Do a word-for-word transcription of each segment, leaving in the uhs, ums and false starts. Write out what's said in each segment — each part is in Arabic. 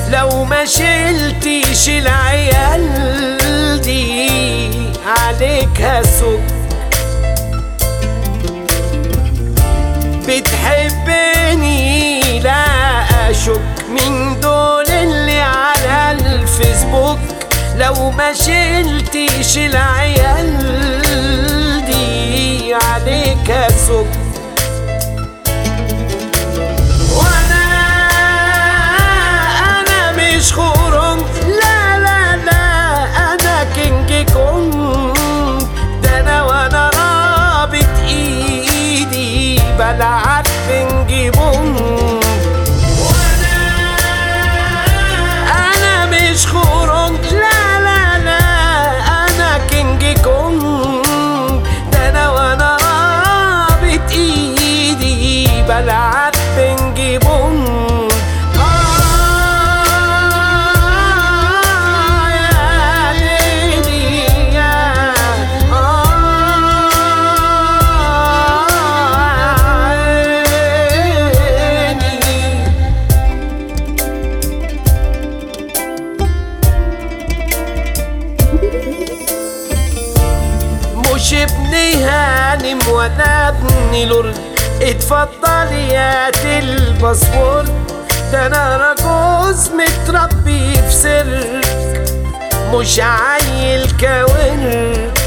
لو ما شلتيش العيال دي عليك هسك. بتحبني لا اشك من دول اللي على الفيسبوك، لو ما شلتيش العيال دي عليك هسك. وانا انا مش خورم، لا لا لا انا كينج كونج، ده انا وانا رابط ايدي بلعب بينج بونج. وانا انا مش خورم، لا لا لا انا كينج كونج، ده انا وانا رابط ايدي بلعب بينج بونج. مش ابني هانم وانا ابني لورد، اتفضل يات الباسبورت، ده انا راجوز متربي في سرك مش عيل كاورك.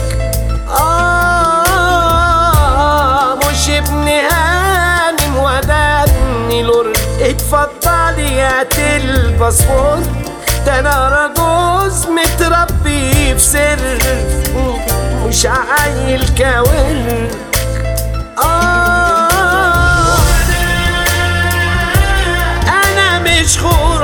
آه مش ابني هانم وانا ابني لورد، اتفضل يات الباسبورت، ده انا راجوز متربي في سرك مش عيل كاورك. آه أنا مش خور